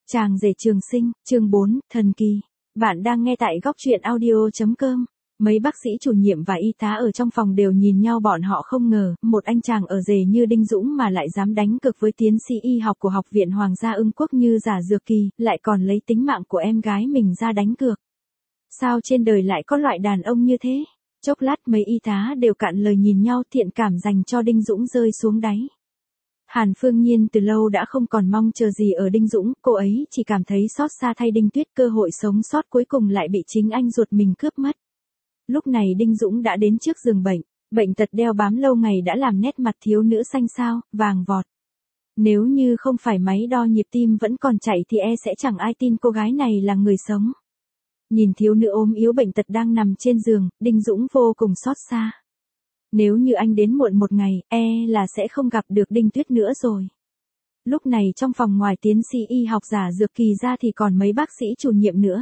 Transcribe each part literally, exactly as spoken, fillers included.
Chàng rể trường sinh, chương bốn, thần kỳ. Bạn đang nghe tại góc truyện audio chấm com. Mấy bác sĩ chủ nhiệm và y tá ở trong phòng đều nhìn nhau, bọn họ không ngờ, một anh chàng ở rể như Đinh Dũng mà lại dám đánh cược với tiến sĩ y học của Học viện Hoàng gia Ưng Quốc như Giả Dược Kỳ, lại còn lấy tính mạng của em gái mình ra đánh cược. Sao trên đời lại có loại đàn ông như thế? Chốc lát mấy y tá đều cạn lời nhìn nhau, thiện cảm dành cho Đinh Dũng rơi xuống đáy. Hàn Phương Nhiên từ lâu đã không còn mong chờ gì ở Đinh Dũng, cô ấy chỉ cảm thấy xót xa thay Đinh Tuyết, cơ hội sống sót cuối cùng lại bị chính anh ruột mình cướp mất. Lúc này Đinh Dũng đã đến trước giường bệnh, bệnh tật đeo bám lâu ngày đã làm nét mặt thiếu nữ xanh xao, vàng vọt. Nếu như không phải máy đo nhịp tim vẫn còn chạy thì e sẽ chẳng ai tin cô gái này là người sống. Nhìn thiếu nữ ốm yếu bệnh tật đang nằm trên giường, Đinh Dũng vô cùng xót xa. Nếu như anh đến muộn một ngày, e là sẽ không gặp được Đinh Tuyết nữa rồi. Lúc này trong phòng ngoài tiến sĩ y học Giả Dược Kỳ ra thì còn mấy bác sĩ chủ nhiệm nữa.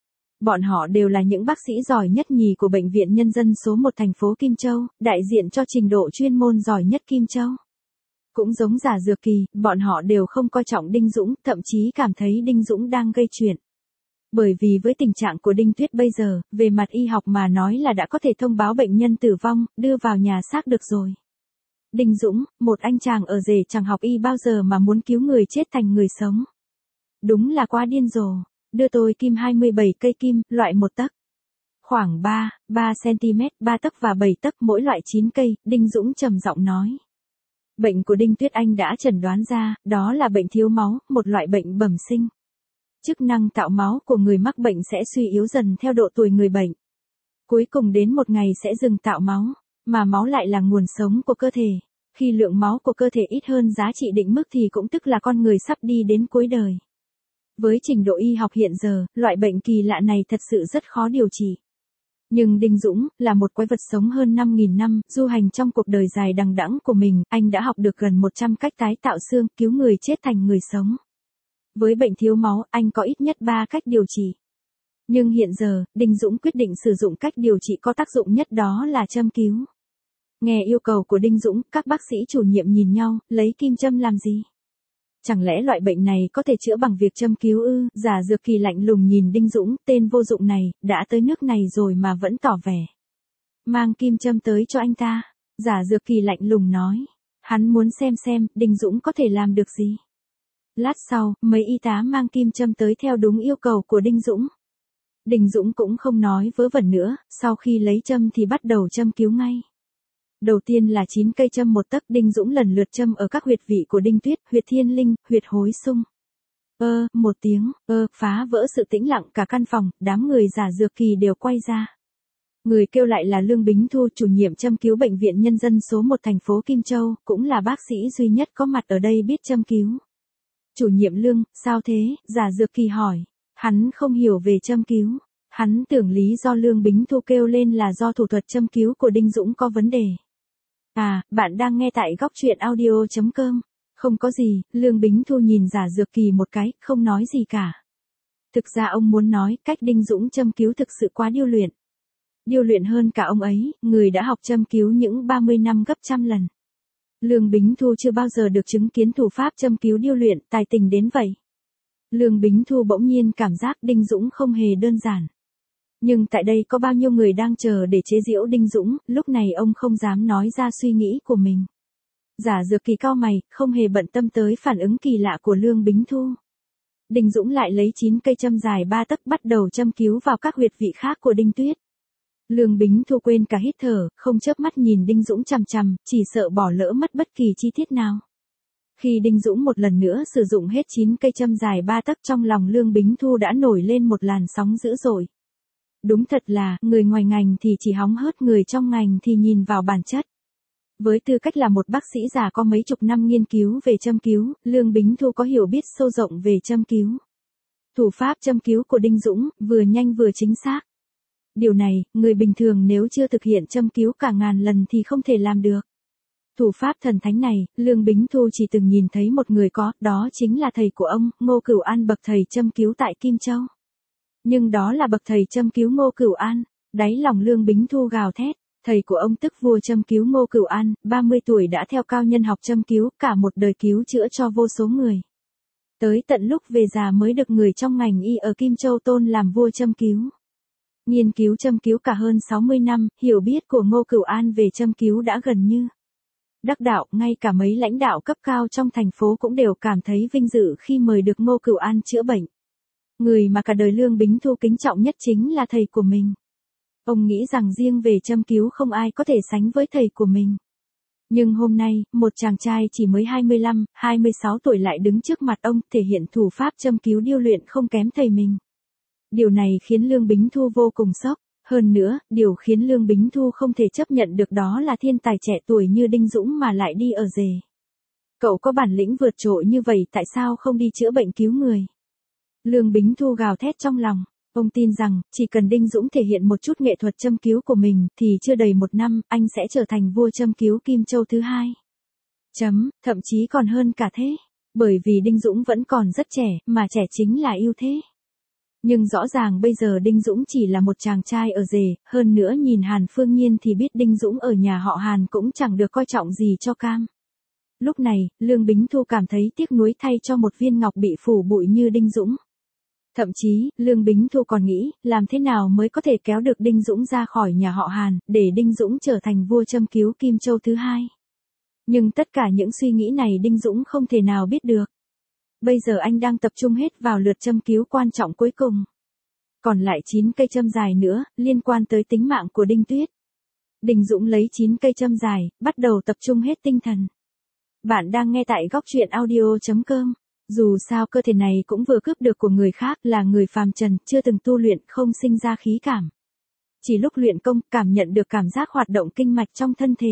Bọn họ đều là những bác sĩ giỏi nhất nhì của Bệnh viện Nhân dân số một thành phố Kim Châu, đại diện cho trình độ chuyên môn giỏi nhất Kim Châu. Cũng giống Giả Dược Kỳ, bọn họ đều không coi trọng Đinh Dũng, thậm chí cảm thấy Đinh Dũng đang gây chuyện. Bởi vì với tình trạng của Đinh Tuyết bây giờ, về mặt y học mà nói là đã có thể thông báo bệnh nhân tử vong, đưa vào nhà xác được rồi. Đinh Dũng, một anh chàng ở rể chẳng học y bao giờ mà muốn cứu người chết thành người sống. Đúng là quá điên rồ. Đưa tôi kim hai mươi bảy cây kim, loại một tấc. Khoảng ba, ba xăng-ti-mét, ba tấc và bảy tấc mỗi loại chín cây, Đinh Dũng trầm giọng nói. Bệnh của Đinh Tuyết anh đã chẩn đoán ra, đó là bệnh thiếu máu, một loại bệnh bẩm sinh. Chức năng tạo máu của người mắc bệnh sẽ suy yếu dần theo độ tuổi người bệnh. Cuối cùng đến một ngày sẽ dừng tạo máu, mà máu lại là nguồn sống của cơ thể. Khi lượng máu của cơ thể ít hơn giá trị định mức thì cũng tức là con người sắp đi đến cuối đời. Với trình độ y học hiện giờ, loại bệnh kỳ lạ này thật sự rất khó điều trị. Nhưng Đinh Dũng, là một quái vật sống hơn năm nghìn năm, du hành trong cuộc đời dài đằng đẵng của mình, anh đã học được gần một trăm cách tái tạo xương, cứu người chết thành người sống. Với bệnh thiếu máu, anh có ít nhất ba cách điều trị. Nhưng hiện giờ, Đinh Dũng quyết định sử dụng cách điều trị có tác dụng nhất, đó là châm cứu. Nghe yêu cầu của Đinh Dũng, các bác sĩ chủ nhiệm nhìn nhau, lấy kim châm làm gì? Chẳng lẽ loại bệnh này có thể chữa bằng việc châm cứu ư? Giả Dược Kỳ lạnh lùng nhìn Đinh Dũng, tên vô dụng này, đã tới nước này rồi mà vẫn tỏ vẻ. Mang kim châm tới cho anh ta. Giả Dược Kỳ lạnh lùng nói. Hắn muốn xem xem, Đinh Dũng có thể làm được gì. Lát sau, mấy y tá mang kim châm tới theo đúng yêu cầu của Đinh Dũng. Đinh Dũng cũng không nói vớ vẩn nữa, sau khi lấy châm thì bắt đầu châm cứu ngay. Đầu tiên là chín cây châm một tấc, Đinh Dũng lần lượt châm ở các huyệt vị của Đinh Tuyết, huyệt thiên linh, huyệt hối sung. Ơ, một tiếng, ơ, phá vỡ sự tĩnh lặng cả căn phòng, đám người Giả Dược Kỳ đều quay ra. Người kêu lại là Lương Bính Thu, chủ nhiệm châm cứu Bệnh viện Nhân dân số một thành phố Kim Châu, cũng là bác sĩ duy nhất có mặt ở đây biết châm cứu. Chủ nhiệm Lương, sao thế? Giả Dược Kỳ hỏi. Hắn không hiểu về châm cứu. Hắn tưởng lý do Lương Bính Thu kêu lên là do thủ thuật châm cứu của Đinh Dũng có vấn đề. À, bạn đang nghe tại góc truyện audio chấm com. Không có gì, Lương Bính Thu nhìn Giả Dược Kỳ một cái, không nói gì cả. Thực ra ông muốn nói, cách Đinh Dũng châm cứu thực sự quá điêu luyện. Điêu luyện hơn cả ông ấy, người đã học châm cứu những ba mươi năm gấp trăm lần. Lương Bính Thu chưa bao giờ được chứng kiến thủ pháp châm cứu điêu luyện, tài tình đến vậy. Lương Bính Thu bỗng nhiên cảm giác Đinh Dũng không hề đơn giản. Nhưng tại đây có bao nhiêu người đang chờ để chế giễu Đinh Dũng, lúc này ông không dám nói ra suy nghĩ của mình. Giả Dược Kỳ cau mày, không hề bận tâm tới phản ứng kỳ lạ của Lương Bính Thu. Đinh Dũng lại lấy chín cây châm dài ba tấc bắt đầu châm cứu vào các huyệt vị khác của Đinh Tuyết. Lương Bính Thu quên cả hít thở, không chớp mắt nhìn Đinh Dũng chằm chằm, chỉ sợ bỏ lỡ mất bất kỳ chi tiết nào. Khi Đinh Dũng một lần nữa sử dụng hết chín cây châm dài ba tấc, trong lòng Lương Bính Thu đã nổi lên một làn sóng dữ dội. Đúng thật là, người ngoài ngành thì chỉ hóng hớt, người trong ngành thì nhìn vào bản chất. Với tư cách là một bác sĩ già có mấy chục năm nghiên cứu về châm cứu, Lương Bính Thu có hiểu biết sâu rộng về châm cứu. Thủ pháp châm cứu của Đinh Dũng, vừa nhanh vừa chính xác. Điều này, người bình thường nếu chưa thực hiện châm cứu cả ngàn lần thì không thể làm được. Thủ pháp thần thánh này, Lương Bính Thu chỉ từng nhìn thấy một người có, đó chính là thầy của ông, Ngô Cửu An, bậc thầy châm cứu tại Kim Châu. Nhưng đó là bậc thầy châm cứu Ngô Cửu An, đáy lòng Lương Bính Thu gào thét, thầy của ông tức vua châm cứu Ngô Cửu An, ba mươi tuổi đã theo cao nhân học châm cứu, cả một đời cứu chữa cho vô số người. Tới tận lúc về già mới được người trong ngành y ở Kim Châu tôn làm vua châm cứu. Nghiên cứu châm cứu cả hơn sáu mươi năm, hiểu biết của Ngô Cửu An về châm cứu đã gần như đắc đạo, ngay cả mấy lãnh đạo cấp cao trong thành phố cũng đều cảm thấy vinh dự khi mời được Ngô Cửu An chữa bệnh. Người mà cả đời Lương Bính Thu kính trọng nhất chính là thầy của mình. Ông nghĩ rằng riêng về châm cứu không ai có thể sánh với thầy của mình. Nhưng hôm nay, một chàng trai chỉ mới hai mươi lăm, hai mươi sáu tuổi lại đứng trước mặt ông, thể hiện thủ pháp châm cứu điêu luyện không kém thầy mình. Điều này khiến Lương Bính Thu vô cùng sốc. Hơn nữa, điều khiến Lương Bính Thu không thể chấp nhận được đó là thiên tài trẻ tuổi như Đinh Dũng mà lại đi ở rể. Cậu có bản lĩnh vượt trội như vậy tại sao không đi chữa bệnh cứu người? Lương Bính Thu gào thét trong lòng. Ông tin rằng, chỉ cần Đinh Dũng thể hiện một chút nghệ thuật châm cứu của mình, thì chưa đầy một năm, anh sẽ trở thành vua châm cứu Kim Châu thứ hai. Chấm, thậm chí còn hơn cả thế. Bởi vì Đinh Dũng vẫn còn rất trẻ, mà trẻ chính là ưu thế. Nhưng rõ ràng bây giờ Đinh Dũng chỉ là một chàng trai ở rể, hơn nữa nhìn Hàn Phương Nhiên thì biết Đinh Dũng ở nhà họ Hàn cũng chẳng được coi trọng gì cho cam. Lúc này, Lương Bính Thu cảm thấy tiếc nuối thay cho một viên ngọc bị phủ bụi như Đinh Dũng. Thậm chí, Lương Bính Thu còn nghĩ, làm thế nào mới có thể kéo được Đinh Dũng ra khỏi nhà họ Hàn, để Đinh Dũng trở thành vua châm cứu Kim Châu thứ hai. Nhưng tất cả những suy nghĩ này Đinh Dũng không thể nào biết được. Bây giờ anh đang tập trung hết vào lượt châm cứu quan trọng cuối cùng. Còn lại chín cây châm dài nữa, liên quan tới tính mạng của Đinh Tuyết. Đinh Dũng lấy chín cây châm dài, bắt đầu tập trung hết tinh thần. Bạn đang nghe tại góc truyện audio chấm com. Dù sao cơ thể này cũng vừa cướp được của người khác, là người phàm trần, chưa từng tu luyện, không sinh ra khí cảm. Chỉ lúc luyện công, cảm nhận được cảm giác hoạt động kinh mạch trong thân thể.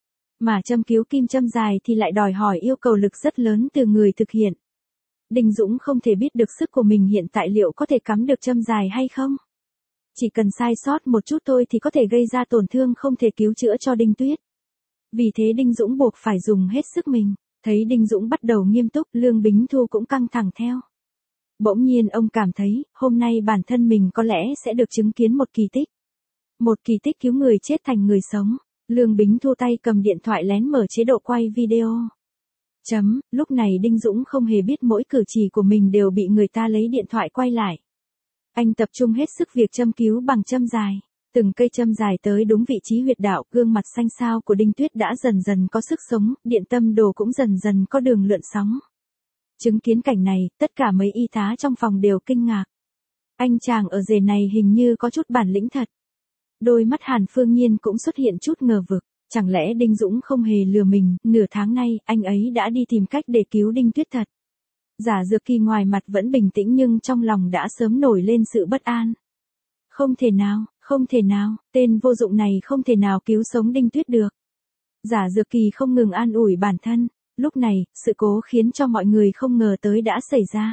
Mà châm cứu kim châm dài thì lại đòi hỏi yêu cầu lực rất lớn từ người thực hiện. Đinh Dũng không thể biết được sức của mình hiện tại liệu có thể cắm được châm dài hay không. Chỉ cần sai sót một chút thôi thì có thể gây ra tổn thương không thể cứu chữa cho Đinh Tuyết. Vì thế Đinh Dũng buộc phải dùng hết sức mình. Thấy Đinh Dũng bắt đầu nghiêm túc, Lương Bính Thu cũng căng thẳng theo. Bỗng nhiên ông cảm thấy, hôm nay bản thân mình có lẽ sẽ được chứng kiến một kỳ tích. Một kỳ tích cứu người chết thành người sống. Lương Bính Thu tay cầm điện thoại lén mở chế độ quay video. Chấm, lúc này Đinh Dũng không hề biết mỗi cử chỉ của mình đều bị người ta lấy điện thoại quay lại. Anh tập trung hết sức việc châm cứu bằng châm dài. Từng cây châm dài tới đúng vị trí huyệt đạo, gương mặt xanh xao của Đinh Tuyết đã dần dần có sức sống, điện tâm đồ cũng dần dần có đường lượn sóng. Chứng kiến cảnh này, tất cả mấy y tá trong phòng đều kinh ngạc. Anh chàng ở rể này hình như có chút bản lĩnh thật. Đôi mắt Hàn Phương Nhiên cũng xuất hiện chút ngờ vực. Chẳng lẽ Đinh Dũng không hề lừa mình, nửa tháng nay, anh ấy đã đi tìm cách để cứu Đinh Tuyết thật. Giả Dược Kỳ ngoài mặt vẫn bình tĩnh nhưng trong lòng đã sớm nổi lên sự bất an. Không thể nào, không thể nào, tên vô dụng này không thể nào cứu sống Đinh Tuyết được. Giả Dược Kỳ không ngừng an ủi bản thân. Lúc này, sự cố khiến cho mọi người không ngờ tới đã xảy ra.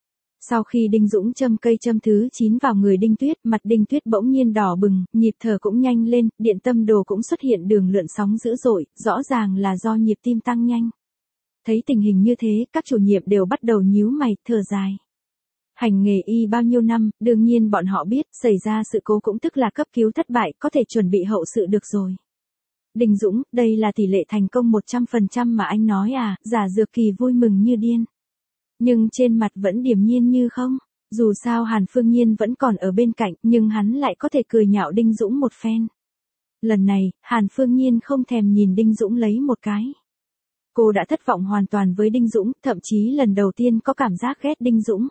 Sau khi Đinh Dũng châm cây châm thứ chín vào người Đinh Tuyết, mặt Đinh Tuyết bỗng nhiên đỏ bừng, nhịp thở cũng nhanh lên, điện tâm đồ cũng xuất hiện đường lượn sóng dữ dội, rõ ràng là do nhịp tim tăng nhanh. Thấy tình hình như thế, các chủ nhiệm đều bắt đầu nhíu mày, thở dài. Hành nghề y bao nhiêu năm, đương nhiên bọn họ biết, xảy ra sự cố cũng tức là cấp cứu thất bại, có thể chuẩn bị hậu sự được rồi. Đinh Dũng, đây là tỷ lệ thành công một trăm phần trăm mà anh nói à, Giả Dược Kỳ vui mừng như điên. Nhưng trên mặt vẫn điềm nhiên như không. Dù sao Hàn Phương Nhiên vẫn còn ở bên cạnh, nhưng hắn lại có thể cười nhạo Đinh Dũng một phen. Lần này, Hàn Phương Nhiên không thèm nhìn Đinh Dũng lấy một cái. Cô đã thất vọng hoàn toàn với Đinh Dũng, thậm chí lần đầu tiên có cảm giác ghét Đinh Dũng.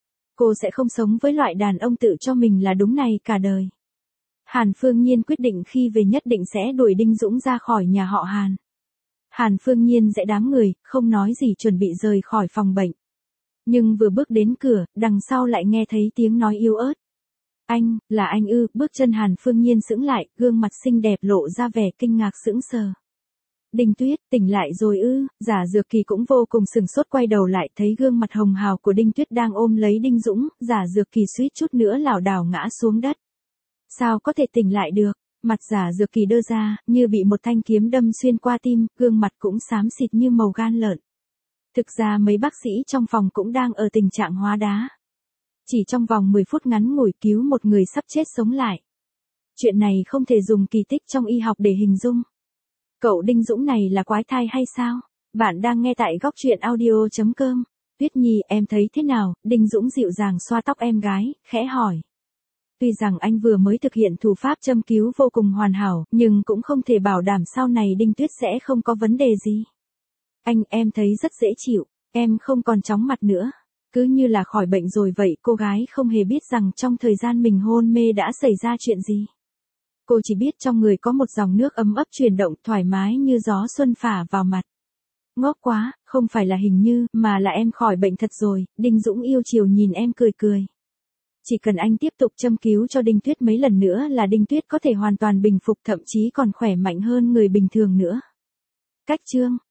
Cô sẽ không sống với loại đàn ông tự cho mình là đúng này cả đời. Hàn Phương Nhiên quyết định khi về nhất định sẽ đuổi Đinh Dũng ra khỏi nhà họ Hàn. Hàn Phương Nhiên dạy đám người, không nói gì chuẩn bị rời khỏi phòng bệnh. Nhưng vừa bước đến cửa, đằng sau lại nghe thấy tiếng nói yếu ớt. Anh, là anh ư, bước chân Hàn Phương Nhiên sững lại, gương mặt xinh đẹp lộ ra vẻ kinh ngạc sững sờ. Đinh Tuyết, tỉnh lại rồi ư, Giả Dược Kỳ cũng vô cùng sừng sốt quay đầu lại thấy gương mặt hồng hào của Đinh Tuyết đang ôm lấy Đinh Dũng, Giả Dược Kỳ suýt chút nữa lảo đảo ngã xuống đất. Sao có thể tỉnh lại được, mặt Giả Dược Kỳ đơ ra, như bị một thanh kiếm đâm xuyên qua tim, gương mặt cũng xám xịt như màu gan lợn. Thực ra mấy bác sĩ trong phòng cũng đang ở tình trạng hóa đá. Chỉ trong vòng mười phút ngắn ngủi cứu một người sắp chết sống lại. Chuyện này không thể dùng kỳ tích trong y học để hình dung. Cậu Đinh Dũng này là quái thai hay sao? Bạn đang nghe tại góc truyện audio chấm com. Tuyết Nhi, em thấy thế nào? Đinh Dũng dịu dàng xoa tóc em gái, khẽ hỏi. Tuy rằng anh vừa mới thực hiện thủ pháp châm cứu vô cùng hoàn hảo, nhưng cũng không thể bảo đảm sau này Đinh Tuyết sẽ không có vấn đề gì. Anh, em thấy rất dễ chịu, em không còn chóng mặt nữa. Cứ như là khỏi bệnh rồi vậy, cô gái không hề biết rằng trong thời gian mình hôn mê đã xảy ra chuyện gì. Cô chỉ biết trong người có một dòng nước ấm ấp chuyển động thoải mái như gió xuân phả vào mặt. Ngốc quá, không phải là hình như, mà là em khỏi bệnh thật rồi. Đinh Dũng yêu chiều nhìn em cười cười. Chỉ cần anh tiếp tục châm cứu cho Đinh Tuyết mấy lần nữa là Đinh Tuyết có thể hoàn toàn bình phục, thậm chí còn khỏe mạnh hơn người bình thường nữa. Cách chương